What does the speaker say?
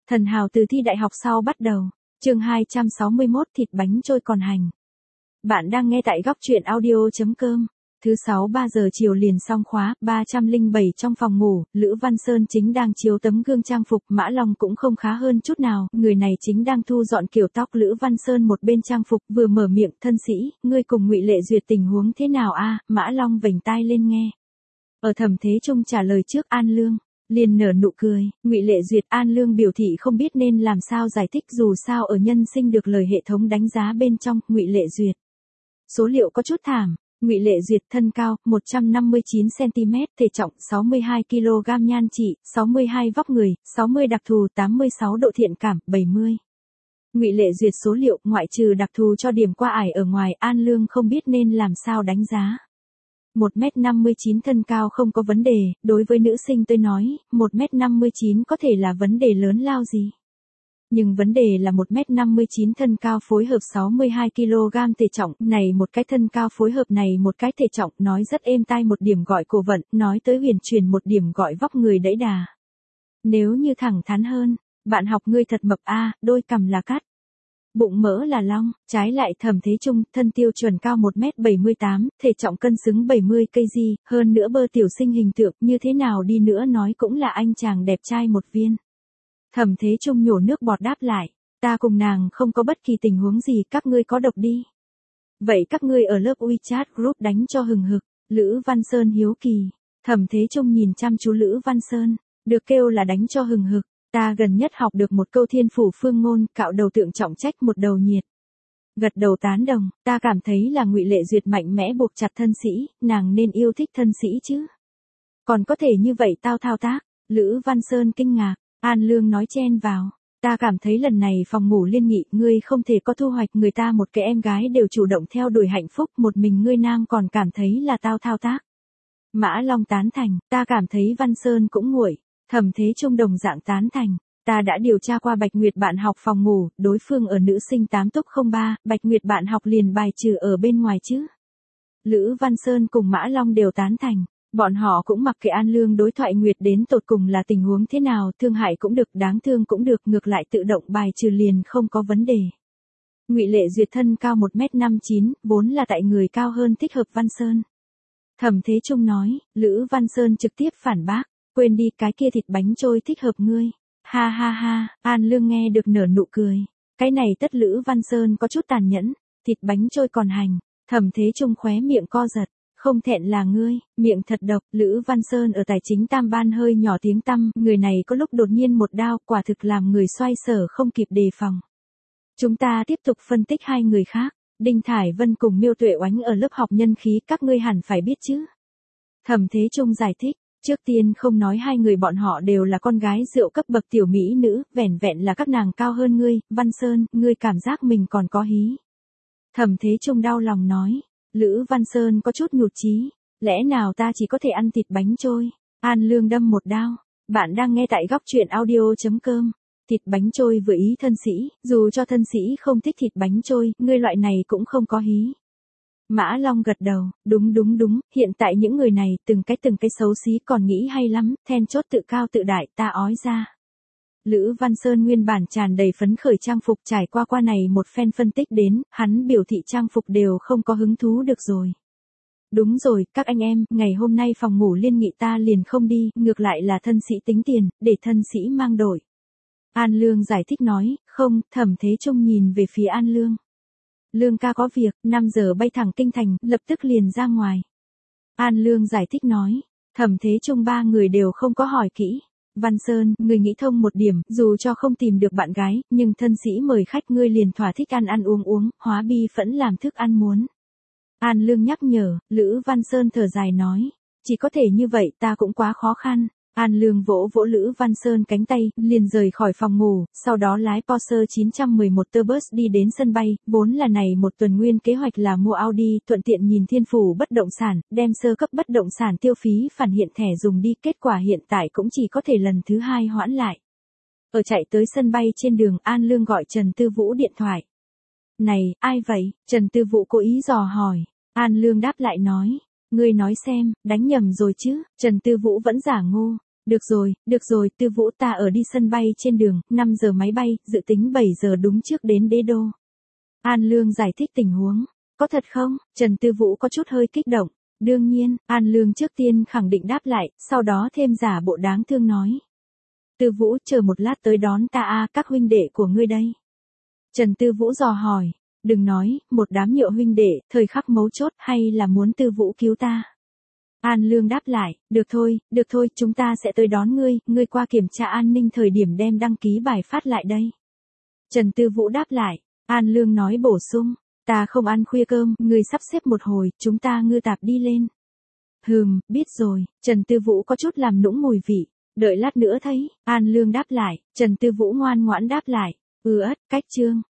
Thần hào từ thi đại học sau bắt đầu. Chương 261 thịt bánh trôi còn hành. Bạn đang nghe tại góc truyện audio.com. Thứ 6 3 giờ chiều liền xong khóa, 307 trong phòng ngủ, Lữ Văn Sơn chính đang chiếu tấm gương trang phục, Mã Long cũng không khá hơn chút nào, người này chính đang thu dọn kiểu tóc. Lữ Văn Sơn một bên trang phục, vừa mở miệng, thân sĩ, ngươi cùng Ngụy Lệ Duyệt tình huống thế nào a? Mã Long vểnh tai lên nghe. Ở Thẩm Thế Trung trả lời trước, An Lương liền nở nụ cười. Ngụy Lệ Duyệt, An Lương biểu thị không biết nên làm sao giải thích, dù sao ở nhân sinh được lời hệ thống đánh giá bên trong. Ngụy Lệ Duyệt số liệu có chút thảm. Ngụy Lệ Duyệt thân cao 159 cm, thể trọng 62 kg, nhan trị 62, vóc người 60, đặc thù 86, độ thiện cảm 70. Ngụy Lệ Duyệt số liệu ngoại trừ đặc thù cho điểm qua ải ở ngoài, An Lương không biết nên làm sao đánh giá. 1m59 thân cao không có vấn đề, đối với nữ sinh tôi nói, 1m59 có thể là vấn đề lớn lao gì. Nhưng vấn đề là 1m59 thân cao phối hợp 62 kg thể trọng, này một cái thân cao phối hợp này một cái thể trọng, nói rất êm tai một điểm gọi cổ vận, nói tới huyền truyền một điểm gọi vóc người đẫy đà. Nếu như thẳng thắn hơn, bạn học ngươi thật mập a, đôi cằm là cắt, bụng mỡ là long. Trái lại Thẩm Thế Trung, thân tiêu chuẩn cao 1m78, thể trọng cân xứng 70 kg, hơn nữa bơ tiểu sinh hình tượng, như thế nào đi nữa nói cũng là anh chàng đẹp trai một viên. Thẩm Thế Trung nhổ nước bọt đáp lại, ta cùng nàng không có bất kỳ tình huống gì, các ngươi có độc đi. Vậy các ngươi ở lớp WeChat group đánh cho hừng hực. Lữ Văn Sơn hiếu kỳ. Thẩm Thế Trung nhìn chăm chú Lữ Văn Sơn, được kêu là đánh cho hừng hực. Ta gần nhất học được một câu thiên phủ phương ngôn, cạo đầu tượng trọng trách một đầu nhiệt. Gật đầu tán đồng, ta cảm thấy là Ngụy Lệ Duyệt mạnh mẽ buộc chặt thân sĩ, nàng nên yêu thích thân sĩ chứ. Còn có thể như vậy tao thao tác. Lữ Văn Sơn kinh ngạc. An Lương nói chen vào, ta cảm thấy lần này phòng ngủ liên nghị, ngươi không thể có thu hoạch, người ta một cái em gái đều chủ động theo đuổi hạnh phúc, một mình ngươi nam còn cảm thấy là tao thao tác. Mã Long tán thành, ta cảm thấy Văn Sơn cũng nguội. Thẩm Thế Trung đồng dạng tán thành, ta đã điều tra qua Bạch Nguyệt bạn học phòng ngủ, đối phương ở nữ sinh 8/03, Bạch Nguyệt bạn học liền bài trừ ở bên ngoài chứ. Lữ Văn Sơn cùng Mã Long đều tán thành. Bọn họ cũng mặc kệ An Lương đối thoại Nguyệt đến tột cùng là tình huống thế nào, thương hại cũng được, đáng thương cũng được, ngược lại tự động bài trừ liền không có vấn đề. Ngụy Lệ Duyệt thân cao 1m59, vốn là tại người cao hơn thích hợp Văn Sơn. Thẩm Thế Trung nói, Lữ Văn Sơn trực tiếp phản bác, quên đi, cái kia thịt bánh trôi thích hợp ngươi. Ha ha ha, An Lương nghe được nở nụ cười. Cái này tất Lữ Văn Sơn có chút tàn nhẫn, thịt bánh trôi còn hành. Thẩm Thế Trung khóe miệng co giật. Không thẹn là ngươi, miệng thật độc. Lữ Văn Sơn ở tài chính tam ban hơi nhỏ tiếng tăm, người này có lúc đột nhiên một đao, quả thực làm người xoay sở không kịp đề phòng. Chúng ta tiếp tục phân tích hai người khác. Đinh Thải Vân cùng Miêu Tuệ Oánh ở lớp học nhân khí, các ngươi hẳn phải biết chứ. Thẩm Thế Trung giải thích, trước tiên không nói hai người bọn họ đều là con gái rượu cấp bậc tiểu mỹ nữ, vẻn vẹn là các nàng cao hơn ngươi, Văn Sơn, ngươi cảm giác mình còn có hí. Thẩm Thế Trung đau lòng nói. Lữ Văn Sơn có chút nhụt chí, lẽ nào ta chỉ có thể ăn thịt bánh trôi? An Lương đâm một đao. Bạn đang nghe tại góc truyện audio.com. Thịt bánh trôi vừa ý thân sĩ, dù cho thân sĩ không thích thịt bánh trôi, ngươi loại này cũng không có hí. Mã Long gật đầu, đúng, hiện tại những người này từng cái xấu xí còn nghĩ hay lắm, then chốt tự cao tự đại, ta ói ra. Lữ Văn Sơn nguyên bản tràn đầy phấn khởi trang phục, trải qua này một phen phân tích đến, hắn biểu thị trang phục đều không có hứng thú được rồi. Đúng rồi, các anh em, ngày hôm nay phòng ngủ liên nghị ta liền không đi, ngược lại là thân sĩ tính tiền, để thân sĩ mang đổi. An Lương giải thích nói, không. Thẩm Thế Trung nhìn về phía An Lương. Lương ca có việc, 5 giờ bay thẳng kinh thành, lập tức liền ra ngoài. An Lương giải thích nói, Thẩm Thế Trung ba người đều không có hỏi kỹ. Văn Sơn, người nghĩ thông một điểm, dù cho không tìm được bạn gái, nhưng thân sĩ mời khách ngươi liền thỏa thích ăn uống, hóa bi phẫn làm thức ăn muốn. An Lương nhắc nhở, Lữ Văn Sơn thở dài nói, chỉ có thể như vậy, ta cũng quá khó khăn. An Lương vỗ vỗ Lữ Văn Sơn cánh tay, liền rời khỏi phòng ngủ, sau đó lái Porsche 911 Turbus đi đến sân bay, vốn là này một tuần nguyên kế hoạch là mua Audi, thuận tiện nhìn thiên phủ bất động sản, đem sơ cấp bất động sản tiêu phí phản hiện thẻ dùng đi, kết quả hiện tại cũng chỉ có thể lần thứ hai hoãn lại. Ở chạy tới sân bay trên đường, An Lương gọi Trần Tư Vũ điện thoại. Này, ai vậy? Trần Tư Vũ cố ý dò hỏi. An Lương đáp lại nói, ngươi nói xem, đánh nhầm rồi chứ? Trần Tư Vũ vẫn giả ngu. Được rồi, Tư Vũ, ta ở đi sân bay trên đường, 5 giờ máy bay, dự tính 7 giờ đúng trước đến Đế Đô. An Lương giải thích tình huống. Có thật không? Trần Tư Vũ có chút hơi kích động. Đương nhiên, An Lương trước tiên khẳng định đáp lại, sau đó thêm giả bộ đáng thương nói. Tư Vũ, chờ một lát tới đón ta a, các huynh đệ của ngươi đây. Trần Tư Vũ dò hỏi, đừng nói, một đám nhựa huynh đệ, thời khắc mấu chốt hay là muốn Tư Vũ cứu ta. An Lương đáp lại, được thôi, chúng ta sẽ tới đón ngươi qua kiểm tra an ninh thời điểm đem đăng ký bài phát lại đây. Trần Tư Vũ đáp lại, An Lương nói bổ sung, ta không ăn khuya cơm, ngươi sắp xếp một hồi, chúng ta ngư tạp đi lên. Biết rồi, Trần Tư Vũ có chút làm nũng mùi vị, đợi lát nữa thấy, An Lương đáp lại, Trần Tư Vũ ngoan ngoãn đáp lại, cách chương.